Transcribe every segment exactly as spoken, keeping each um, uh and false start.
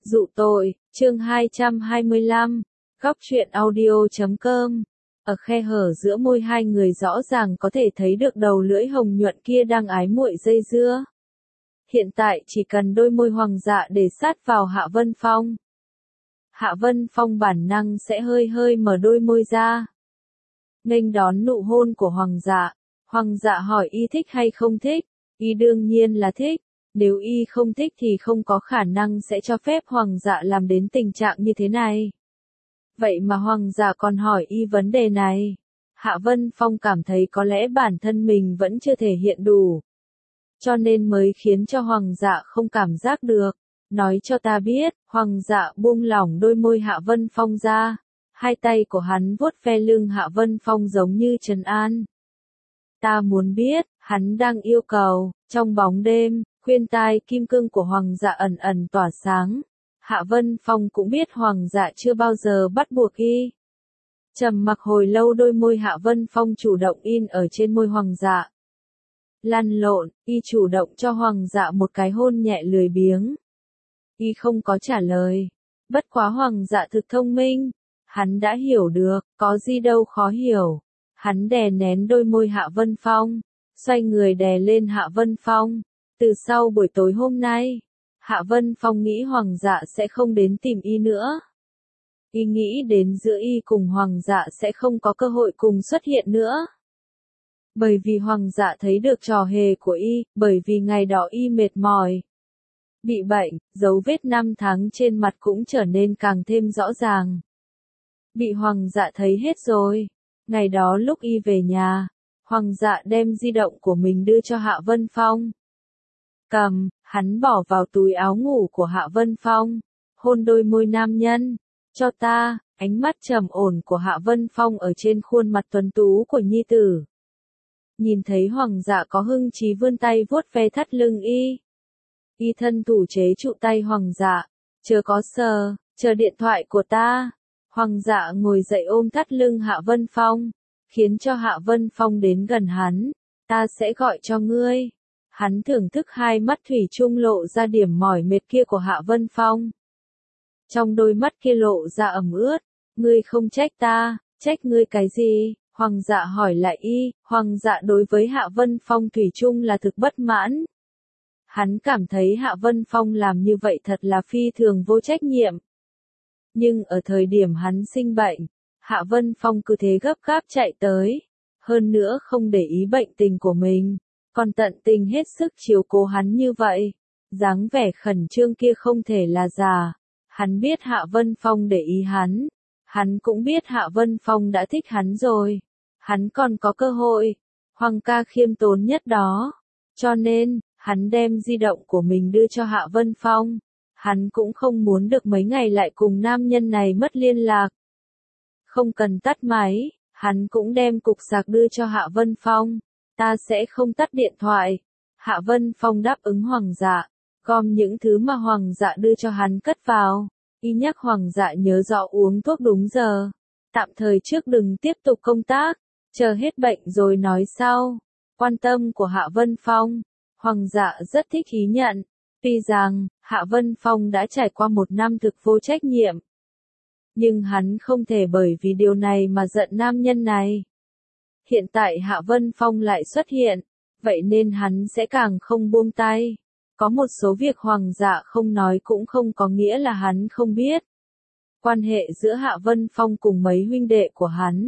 Dụ tội, chương hai trăm hai mươi lăm, góc truyện audio chấm com. Ở khe hở giữa môi hai người rõ ràng có thể thấy được đầu lưỡi hồng nhuận kia đang ái muội dây dưa. Hiện tại chỉ cần đôi môi Hoàng Dạ để sát vào Hạ Vân Phong. Hạ Vân Phong bản năng sẽ hơi hơi mở đôi môi ra. Nghênh đón nụ hôn của Hoàng Dạ. Hoàng Dạ hỏi y thích hay không thích. Y đương nhiên là thích. Nếu y không thích thì không có khả năng sẽ cho phép Hoàng Dạ làm đến tình trạng như thế này. Vậy mà Hoàng Dạ còn hỏi y vấn đề này. Hạ Vân Phong cảm thấy có lẽ bản thân mình vẫn chưa thể hiện đủ. Cho nên mới khiến cho Hoàng Dạ không cảm giác được. Nói cho ta biết, Hoàng Dạ buông lỏng đôi môi Hạ Vân Phong ra. Hai tay của hắn vuốt ve lưng Hạ Vân Phong giống như trấn an. Ta muốn biết, hắn đang yêu cầu, trong bóng đêm, khuyên tai kim cương của Hoàng Dạ ẩn ẩn tỏa sáng. Hạ Vân Phong cũng biết Hoàng Dạ chưa bao giờ bắt buộc y. Trầm mặc hồi lâu đôi môi Hạ Vân Phong chủ động in ở trên môi Hoàng Dạ. Lăn lộn, y chủ động cho Hoàng Dạ một cái hôn nhẹ lười biếng. Y không có trả lời. Bất quá Hoàng Dạ thực thông minh. Hắn đã hiểu được, có gì đâu khó hiểu. Hắn đè nén đôi môi Hạ Vân Phong, xoay người đè lên Hạ Vân Phong. Từ sau buổi tối hôm nay, Hạ Vân Phong nghĩ Hoàng Dạ sẽ không đến tìm y nữa. Y nghĩ đến giữa y cùng Hoàng Dạ sẽ không có cơ hội cùng xuất hiện nữa. Bởi vì Hoàng Dạ thấy được trò hề của y, bởi vì ngày đó y mệt mỏi. Bị bệnh, dấu vết năm tháng trên mặt cũng trở nên càng thêm rõ ràng. Bị Hoàng Dạ thấy hết rồi. Ngày đó lúc y về nhà, Hoàng Dạ đem di động của mình đưa cho Hạ Vân Phong. Cầm, hắn bỏ vào túi áo ngủ của Hạ Vân Phong, hôn đôi môi nam nhân. Cho ta, ánh mắt trầm ổn của Hạ Vân Phong ở trên khuôn mặt tuấn tú của nhi tử. Nhìn thấy Hoàng Dạ có hưng trí vươn tay vuốt ve thắt lưng y. Y thân thủ chế trụ tay Hoàng Dạ, chờ có sờ, chờ điện thoại của ta. Hoàng Dạ ngồi dậy ôm thắt lưng Hạ Vân Phong, khiến cho Hạ Vân Phong đến gần hắn. Ta sẽ gọi cho ngươi. Hắn thưởng thức hai mắt thủy chung lộ ra điểm mỏi mệt kia của Hạ Vân Phong. Trong đôi mắt kia lộ ra ẩm ướt. Ngươi không trách ta, trách ngươi cái gì? Hoàng Dạ hỏi lại y. Hoàng Dạ đối với Hạ Vân Phong thủy chung là thực bất mãn. Hắn cảm thấy Hạ Vân Phong làm như vậy thật là phi thường vô trách nhiệm. Nhưng ở thời điểm hắn sinh bệnh, Hạ Vân Phong cứ thế gấp gáp chạy tới. Hơn nữa không để ý bệnh tình của mình, còn tận tình hết sức chiếu cố hắn như vậy. Dáng vẻ khẩn trương kia không thể là giả. Hắn biết Hạ Vân Phong để ý hắn. Hắn cũng biết Hạ Vân Phong đã thích hắn rồi. Hắn còn có cơ hội. Hoàng ca khiêm tốn nhất đó. Cho nên, hắn đem di động của mình đưa cho Hạ Vân Phong. Hắn cũng không muốn được mấy ngày lại cùng nam nhân này mất liên lạc. Không cần tắt máy, hắn cũng đem cục sạc đưa cho Hạ Vân Phong. Ta sẽ không tắt điện thoại. Hạ Vân Phong đáp ứng Hoàng Dạ, gom những thứ mà Hoàng Dạ đưa cho hắn cất vào. Y nhắc Hoàng Dạ nhớ rõ uống thuốc đúng giờ. Tạm thời trước đừng tiếp tục công tác, chờ hết bệnh rồi nói sau. Quan tâm của Hạ Vân Phong, Hoàng Dạ rất thích ý nhận. Tuy rằng, Hạ Vân Phong đã trải qua một năm thực vô trách nhiệm. Nhưng hắn không thể bởi vì điều này mà giận nam nhân này. Hiện tại Hạ Vân Phong lại xuất hiện, vậy nên hắn sẽ càng không buông tay. Có một số việc Hoàng Dạ không nói cũng không có nghĩa là hắn không biết. Quan hệ giữa Hạ Vân Phong cùng mấy huynh đệ của hắn.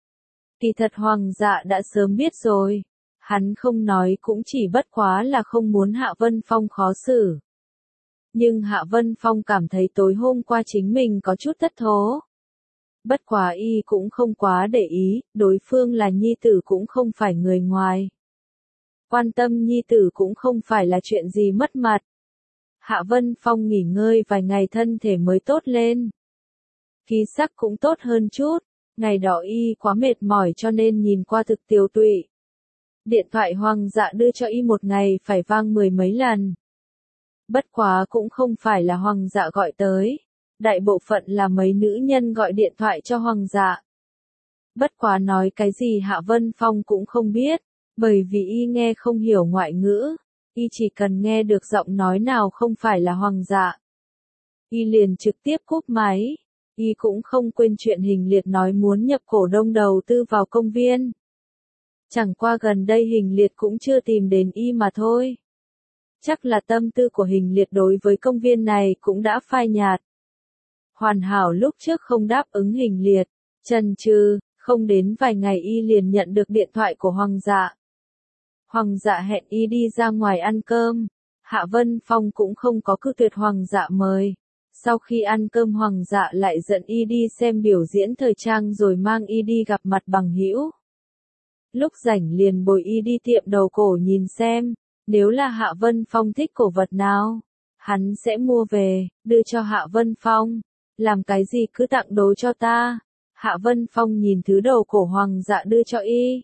Kỳ thật Hoàng Dạ đã sớm biết rồi. Hắn không nói cũng chỉ bất quá là không muốn Hạ Vân Phong khó xử. Nhưng Hạ Vân Phong cảm thấy tối hôm qua chính mình có chút thất thố. Bất quá y cũng không quá để ý, đối phương là nhi tử cũng không phải người ngoài. Quan tâm nhi tử cũng không phải là chuyện gì mất mặt. Hạ Vân Phong nghỉ ngơi vài ngày thân thể mới tốt lên. Khí sắc cũng tốt hơn chút, ngày đó y quá mệt mỏi cho nên nhìn qua thực tiều tụy. Điện thoại Hoàng Dạ đưa cho y một ngày phải vang mười mấy lần. Bất quá cũng không phải là Hoàng Dạ gọi tới. Đại bộ phận là mấy nữ nhân gọi điện thoại cho Hoàng Dạ. Bất quá nói cái gì Hạ Vân Phong cũng không biết, bởi vì y nghe không hiểu ngoại ngữ. Y chỉ cần nghe được giọng nói nào không phải là Hoàng Dạ. Y liền trực tiếp cúp máy. Y cũng không quên chuyện Hình Liệt nói muốn nhập cổ đông đầu tư vào công viên. Chẳng qua gần đây Hình Liệt cũng chưa tìm đến Y mà thôi. Chắc là tâm tư của Hình Liệt đối với công viên này cũng đã phai nhạt. Hoàn Hảo lúc trước không đáp ứng Hình Liệt, chần chừ, không đến vài ngày Y liền nhận được điện thoại của Hoàng Dạ. Hoàng Dạ hẹn Y đi ra ngoài ăn cơm. Hạ Vân Phong cũng không có cự tuyệt Hoàng Dạ mời. Sau khi ăn cơm Hoàng Dạ lại dẫn Y đi xem biểu diễn thời trang rồi mang Y đi gặp mặt bằng hữu. Lúc rảnh liền bồi Y đi tiệm đầu cổ nhìn xem, nếu là Hạ Vân Phong thích cổ vật nào, hắn sẽ mua về, đưa cho Hạ Vân Phong. Làm cái gì cứ tặng đồ cho ta. Hạ Vân Phong nhìn thứ đầu cổ Hoàng Dạ đưa cho Y.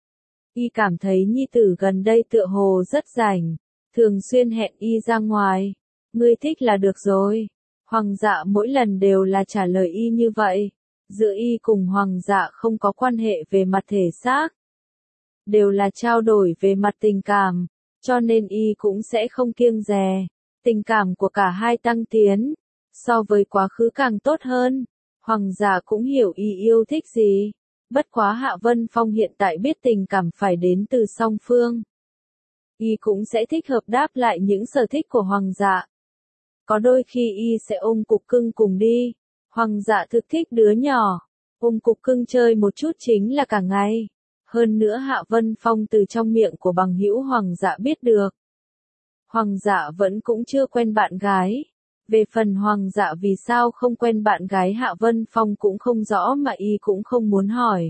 Y cảm thấy nhi tử gần đây tựa hồ rất rảnh, thường xuyên hẹn Y ra ngoài. Ngươi thích là được rồi. Hoàng Dạ mỗi lần đều là trả lời Y như vậy. Giữa Y cùng Hoàng Dạ không có quan hệ về mặt thể xác, đều là trao đổi về mặt tình cảm, cho nên Y cũng sẽ không kiêng dè. Tình cảm của cả hai tăng tiến, so với quá khứ càng tốt hơn. Hoàng Dạ cũng hiểu Y yêu thích gì. Bất quá Hạ Vân Phong hiện tại biết tình cảm phải đến từ song phương. Y cũng sẽ thích hợp đáp lại những sở thích của Hoàng Dạ. Có đôi khi Y sẽ ôm cục cưng cùng đi. Hoàng Dạ thực thích đứa nhỏ. Ôm cục cưng chơi một chút chính là cả ngày. Hơn nữa Hạ Vân Phong từ trong miệng của bằng hữu Hoàng Dạ biết được. Hoàng Dạ vẫn cũng chưa quen bạn gái. Về phần Hoàng Dạ vì sao không quen bạn gái Hạ Vân Phong cũng không rõ mà Y cũng không muốn hỏi.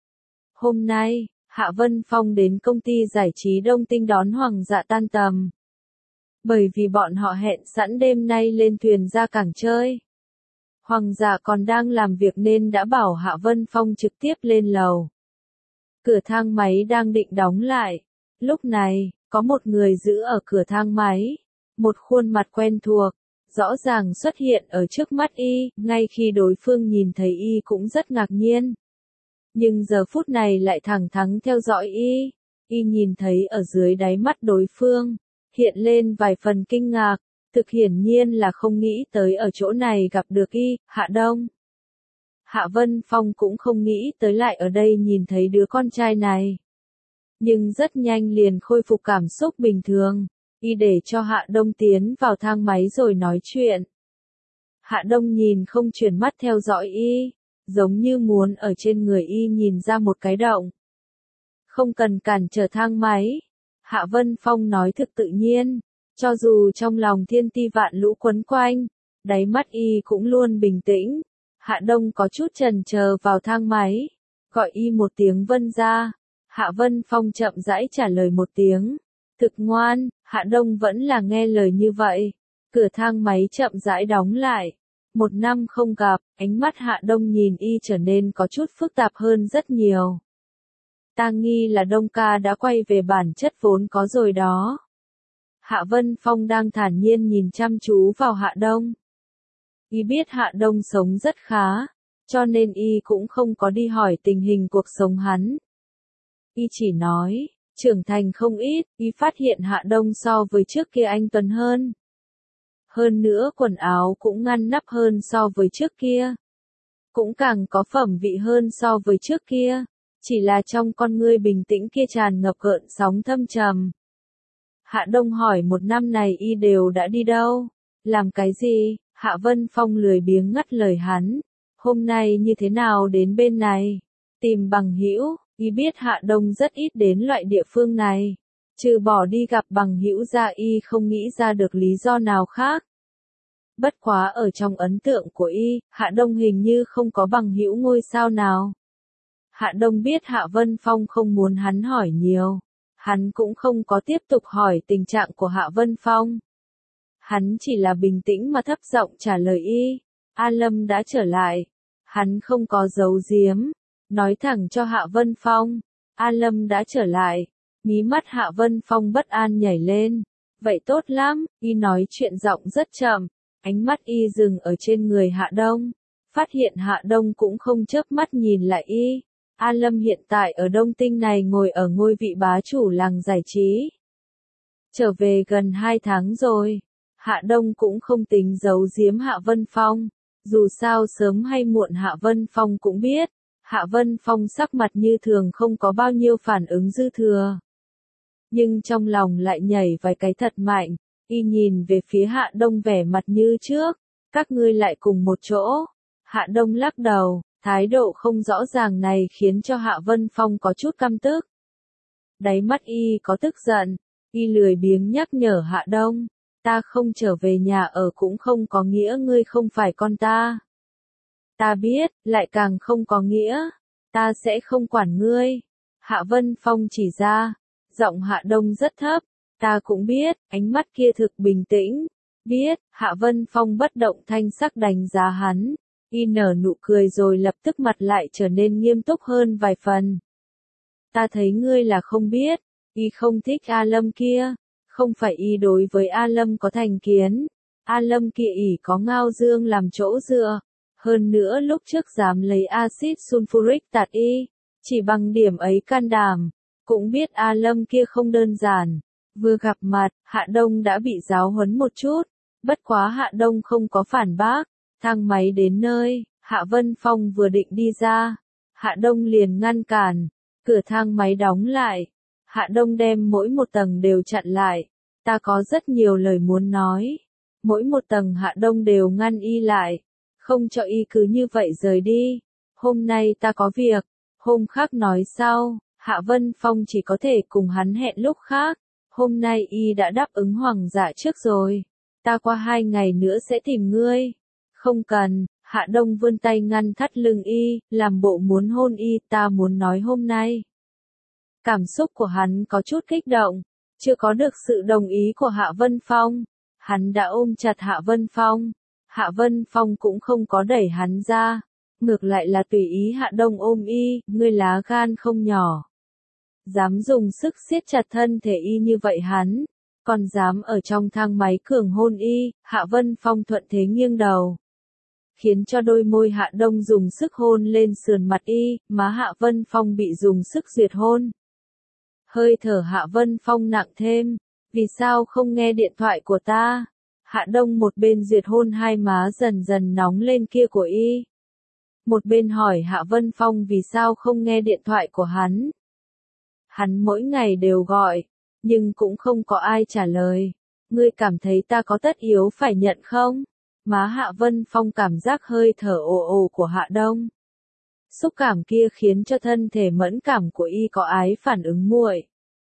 Hôm nay, Hạ Vân Phong đến công ty giải trí Đông Tinh đón Hoàng Dạ tan tầm. Bởi vì bọn họ hẹn sẵn đêm nay lên thuyền ra cảng chơi. Hoàng Dạ còn đang làm việc nên đã bảo Hạ Vân Phong trực tiếp lên lầu. Cửa thang máy đang định đóng lại. Lúc này, có một người giữ ở cửa thang máy. Một khuôn mặt quen thuộc, rõ ràng xuất hiện ở trước mắt Y, ngay khi đối phương nhìn thấy Y cũng rất ngạc nhiên. Nhưng giờ phút này lại thẳng thắn theo dõi Y. Y nhìn thấy ở dưới đáy mắt đối phương, hiện lên vài phần kinh ngạc, thực hiển nhiên là không nghĩ tới ở chỗ này gặp được Y, Hạ Đông. Hạ Vân Phong cũng không nghĩ tới lại ở đây nhìn thấy đứa con trai này. Nhưng rất nhanh liền khôi phục cảm xúc bình thường. Y để cho Hạ Đông tiến vào thang máy rồi nói chuyện. Hạ Đông nhìn không chuyển mắt theo dõi Y, giống như muốn ở trên người Y nhìn ra một cái động. Không cần cản trở thang máy. Hạ Vân Phong nói thực tự nhiên, cho dù trong lòng thiên ti vạn lũ quấn quanh, đáy mắt Y cũng luôn bình tĩnh. Hạ Đông có chút chần chờ vào thang máy, gọi Y một tiếng Vân ra. Hạ Vân Phong chậm rãi trả lời một tiếng. Thực ngoan, Hạ Đông vẫn là nghe lời như vậy. Cửa thang máy chậm rãi đóng lại. Một năm không gặp, ánh mắt Hạ Đông nhìn Y trở nên có chút phức tạp hơn rất nhiều. Ta nghi là Đông ca đã quay về bản chất vốn có rồi đó. Hạ Vân Phong đang thản nhiên nhìn chăm chú vào Hạ Đông. Y biết Hạ Đông sống rất khá, cho nên Y cũng không có đi hỏi tình hình cuộc sống hắn. Y chỉ nói, trưởng thành không ít, Y phát hiện Hạ Đông so với trước kia anh tuấn hơn. Hơn nữa quần áo cũng ngăn nắp hơn so với trước kia. Cũng càng có phẩm vị hơn so với trước kia. Chỉ là trong con ngươi bình tĩnh kia tràn ngập gợn sóng thâm trầm. Hạ Đông hỏi một năm này Y đều đã đi đâu? Làm cái gì? Hạ Vân Phong lười biếng ngắt lời hắn. Hôm nay như thế nào đến bên này? Tìm bằng hữu. Y biết Hạ Đông rất ít đến loại địa phương này. Trừ bỏ đi gặp bằng hữu ra Y không nghĩ ra được lý do nào khác. Bất quá ở trong ấn tượng của Y, Hạ Đông hình như không có bằng hữu ngôi sao nào. Hạ Đông biết Hạ Vân Phong không muốn hắn hỏi nhiều. Hắn cũng không có tiếp tục hỏi tình trạng của Hạ Vân Phong. Hắn chỉ là bình tĩnh mà thấp giọng trả lời Y. A Lâm đã trở lại. Hắn không có giấu giếm. Nói thẳng cho Hạ Vân Phong. A Lâm đã trở lại. Mí mắt Hạ Vân Phong bất an nhảy lên. Vậy tốt lắm. Y nói chuyện giọng rất chậm. Ánh mắt Y dừng ở trên người Hạ Đông. Phát hiện Hạ Đông cũng không chớp mắt nhìn lại Y. A Lâm hiện tại ở Đông Tinh này ngồi ở ngôi vị bá chủ làng giải trí. Trở về gần hai tháng rồi. Hạ Đông cũng không tính giấu giếm Hạ Vân Phong. Dù sao sớm hay muộn Hạ Vân Phong cũng biết. Hạ Vân Phong sắc mặt như thường không có bao nhiêu phản ứng dư thừa. Nhưng trong lòng lại nhảy vài cái thật mạnh. Y nhìn về phía Hạ Đông vẻ mặt như trước. Các ngươi lại cùng một chỗ. Hạ Đông lắc đầu. Thái độ không rõ ràng này khiến cho Hạ Vân Phong có chút căm tức. Đáy mắt y có tức giận. Y lười biếng nhắc nhở Hạ Đông. Ta không trở về nhà ở cũng không có nghĩa ngươi không phải con ta. Ta biết, lại càng không có nghĩa. Ta sẽ không quản ngươi. Hạ Vân Phong chỉ ra. Giọng Hạ Đông rất thấp. Ta cũng biết, ánh mắt kia thực bình tĩnh. Biết, Hạ Vân Phong bất động thanh sắc đánh giá hắn. Y nở nụ cười rồi lập tức mặt lại trở nên nghiêm túc hơn vài phần. Ta thấy ngươi là không biết. Y không thích A Lâm kia. Không phải y đối với A Lâm có thành kiến. A Lâm kia ỷ có Ngao Dương làm chỗ dựa. Hơn nữa lúc trước dám lấy axit sulfuric tạt y. Chỉ bằng điểm ấy can đảm. Cũng biết A Lâm kia không đơn giản. Vừa gặp mặt, Hạ Đông đã bị giáo huấn một chút. Bất quá Hạ Đông không có phản bác. Thang máy đến nơi, Hạ Vân Phong vừa định đi ra. Hạ Đông liền ngăn cản. Cửa thang máy đóng lại. Hạ Đông đem mỗi một tầng đều chặn lại. Ta có rất nhiều lời muốn nói. Mỗi một tầng Hạ Đông đều ngăn y lại. Không cho y cứ như vậy rời đi. Hôm nay ta có việc. Hôm khác nói sau. Hạ Vân Phong chỉ có thể cùng hắn hẹn lúc khác. Hôm nay y đã đáp ứng Hoàng dạ trước rồi. Ta qua hai ngày nữa sẽ tìm ngươi. Không cần. Hạ Đông vươn tay ngăn thắt lưng y, làm bộ muốn hôn y. Ta muốn nói hôm nay. Cảm xúc của hắn có chút kích động. Chưa có được sự đồng ý của Hạ Vân Phong. Hắn đã ôm chặt Hạ Vân Phong. Hạ Vân Phong cũng không có đẩy hắn ra. Ngược lại là tùy ý Hạ Đông ôm y. Ngươi lá gan không nhỏ. Dám dùng sức siết chặt thân thể y như vậy hắn. Còn dám ở trong thang máy cường hôn y. Hạ Vân Phong thuận thế nghiêng đầu. Khiến cho đôi môi Hạ Đông dùng sức hôn lên sườn mặt y. Má Hạ Vân Phong bị dùng sức duyệt hôn. Hơi thở Hạ Vân Phong nặng thêm. Vì sao không nghe điện thoại của ta? Hạ Đông một bên duyệt hôn hai má dần dần nóng lên kia của y. Một bên hỏi Hạ Vân Phong vì sao không nghe điện thoại của hắn. Hắn mỗi ngày đều gọi, nhưng cũng không có ai trả lời. Ngươi cảm thấy ta có tất yếu phải nhận không? Má Hạ Vân Phong cảm giác hơi thở ồ ồ của Hạ Đông. Xúc cảm kia khiến cho thân thể mẫn cảm của y có ái phản ứng muội.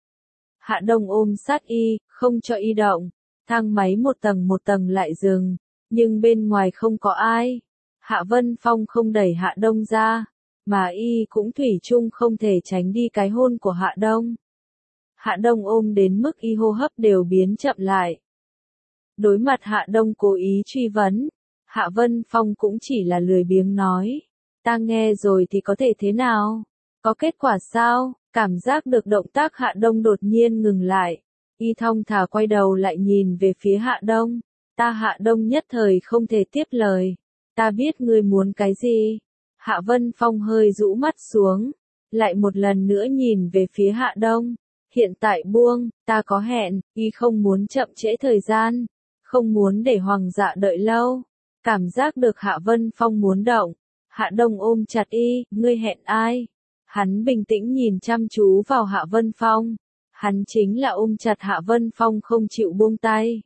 Hạ Đông ôm sát y, không cho y động. Thang máy một tầng một tầng lại dừng, nhưng bên ngoài không có ai. Hạ Vân Phong không đẩy Hạ Đông ra, mà y cũng thủy chung không thể tránh đi cái hôn của Hạ Đông. Hạ Đông ôm đến mức y hô hấp đều biến chậm lại. Đối mặt Hạ Đông cố ý truy vấn, Hạ Vân Phong cũng chỉ là lười biếng nói. Ta nghe rồi thì có thể thế nào? Có kết quả sao? Cảm giác được động tác Hạ Đông đột nhiên ngừng lại. Y thong thả quay đầu lại nhìn về phía Hạ Đông. Ta Hạ Đông nhất thời không thể tiếp lời. Ta biết ngươi muốn cái gì. Hạ Vân Phong hơi rũ mắt xuống. Lại một lần nữa nhìn về phía Hạ Đông. Hiện tại buông, ta có hẹn. Y không muốn chậm trễ thời gian. Không muốn để Hoàng dạ đợi lâu. Cảm giác được Hạ Vân Phong muốn động. Hạ Đông ôm chặt y. Ngươi hẹn ai? Hắn bình tĩnh nhìn chăm chú vào Hạ Vân Phong. Hắn chính là ôm chặt Hạ Vân Phong không chịu buông tay.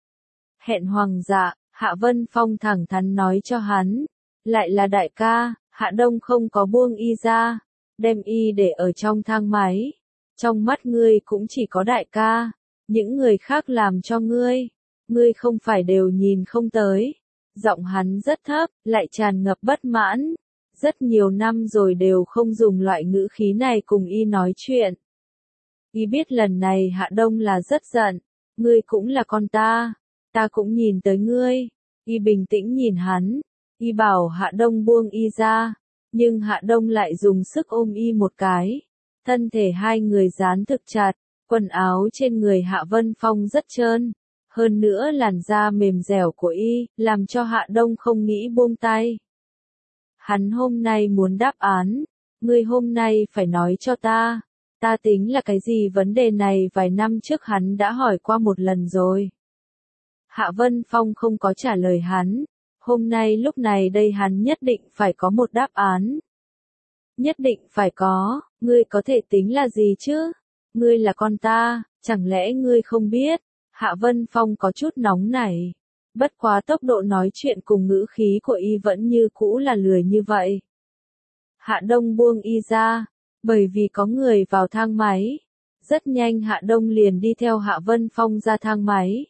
Hẹn Hoàng dạ, Hạ Vân Phong thẳng thắn nói cho hắn. Lại là đại ca, Hạ Đông không có buông y ra. Đem y để ở trong thang máy. Trong mắt ngươi cũng chỉ có đại ca. Những người khác làm cho ngươi. Ngươi không phải đều nhìn không tới. Giọng hắn rất thấp, lại tràn ngập bất mãn. Rất nhiều năm rồi đều không dùng loại ngữ khí này cùng y nói chuyện. Y biết lần này Hạ Đông là rất giận. Ngươi cũng là con ta. Ta cũng nhìn tới ngươi. Y bình tĩnh nhìn hắn. Y bảo Hạ Đông buông y ra. Nhưng Hạ Đông lại dùng sức ôm y một cái. Thân thể hai người dán thực chặt. Quần áo trên người Hạ Vân Phong rất trơn. Hơn nữa làn da mềm dẻo của y, làm cho Hạ Đông không nghĩ buông tay. Hắn hôm nay muốn đáp án. Ngươi hôm nay phải nói cho ta. Ta tính là cái gì vấn đề này vài năm trước hắn đã hỏi qua một lần rồi. Hạ Vân Phong không có trả lời hắn. Hôm nay lúc này đây hắn nhất định phải có một đáp án. Nhất định phải có, ngươi có thể tính là gì chứ? Ngươi là con ta, chẳng lẽ ngươi không biết? Hạ Vân Phong có chút nóng nảy. Bất quá tốc độ nói chuyện cùng ngữ khí của y vẫn như cũ là lười như vậy. Hạ Đông buông y ra, bởi vì có người vào thang máy. Rất nhanh Hạ Đông liền đi theo Hạ Vân Phong ra thang máy.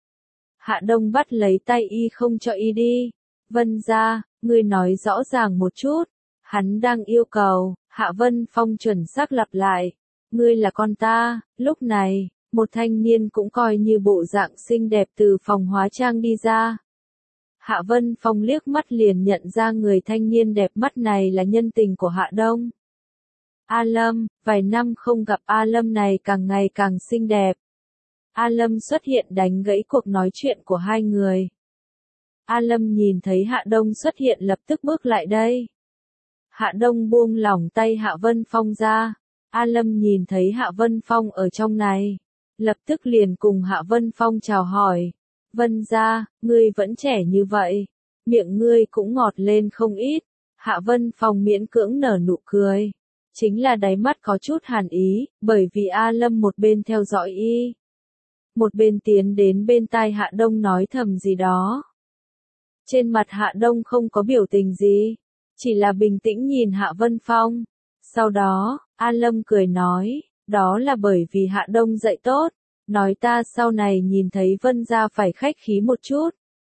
Hạ Đông bắt lấy tay y không cho y đi. Vân gia, ngươi nói rõ ràng một chút. Hắn đang yêu cầu. Hạ Vân Phong chuẩn xác lặp lại. Ngươi là con ta. Lúc này, một thanh niên cũng coi như bộ dạng xinh đẹp từ phòng hóa trang đi ra. Hạ Vân Phong liếc mắt liền nhận ra người thanh niên đẹp mắt này là nhân tình của Hạ Đông. A Lâm, vài năm không gặp A Lâm này càng ngày càng xinh đẹp. A Lâm xuất hiện đánh gãy cuộc nói chuyện của hai người. A Lâm nhìn thấy Hạ Đông xuất hiện lập tức bước lại đây. Hạ Đông buông lỏng tay Hạ Vân Phong ra. A Lâm nhìn thấy Hạ Vân Phong ở trong này. Lập tức liền cùng Hạ Vân Phong chào hỏi. Vân gia, ngươi vẫn trẻ như vậy. Miệng ngươi cũng ngọt lên không ít. Hạ Vân Phong miễn cưỡng nở nụ cười. Chính là đáy mắt có chút hàn ý, bởi vì A Lâm một bên theo dõi y. Một bên tiến đến bên tai Hạ Đông nói thầm gì đó. Trên mặt Hạ Đông không có biểu tình gì. Chỉ là bình tĩnh nhìn Hạ Vân Phong. Sau đó, A Lâm cười nói, đó là bởi vì Hạ Đông dạy tốt. Nói ta sau này nhìn thấy Vân gia phải khách khí một chút.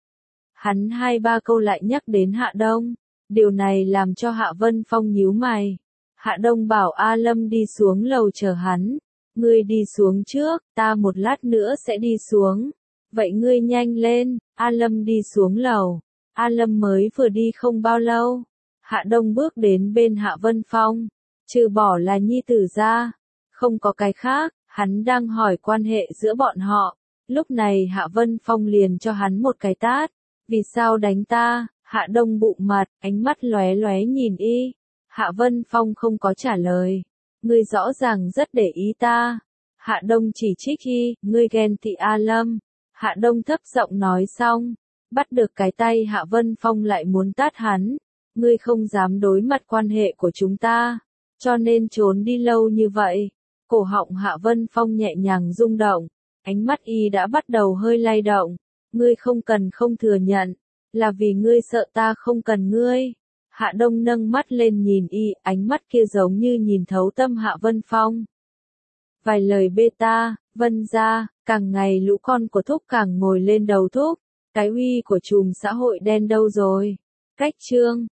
Hắn hai ba câu lại nhắc đến Hạ Đông. Điều này làm cho Hạ Vân Phong nhíu mày. Hạ Đông bảo A Lâm đi xuống lầu chờ hắn. Ngươi đi xuống trước, ta một lát nữa sẽ đi xuống. Vậy ngươi nhanh lên. A Lâm đi xuống lầu. A Lâm mới vừa đi không bao lâu. Hạ Đông bước đến bên Hạ Vân Phong. Trừ bỏ là nhi tử ra. Không có cái khác, hắn đang hỏi quan hệ giữa bọn họ. Lúc này Hạ Vân Phong liền cho hắn một cái tát. Vì sao đánh ta? Hạ Đông bụng mặt, ánh mắt lóe lóe nhìn y. Hạ Vân Phong không có trả lời. Ngươi rõ ràng rất để ý ta. Hạ Đông chỉ trích y, ngươi ghen tị A Lâm. Hạ Đông thấp giọng nói xong. Bắt được cái tay Hạ Vân Phong lại muốn tát hắn. Ngươi không dám đối mặt quan hệ của chúng ta. Cho nên trốn đi lâu như vậy. Cổ họng Hạ Vân Phong nhẹ nhàng rung động. Ánh mắt y đã bắt đầu hơi lay động. Ngươi không cần không thừa nhận. Là vì ngươi sợ ta không cần ngươi. Hạ Đông nâng mắt lên nhìn y, ánh mắt kia giống như nhìn thấu tâm Hạ Vân Phong. Vài lời beta, Vân gia, càng ngày lũ con của thúc càng ngồi lên đầu thúc. Cái uy của chùm xã hội đen đâu rồi? Cách chương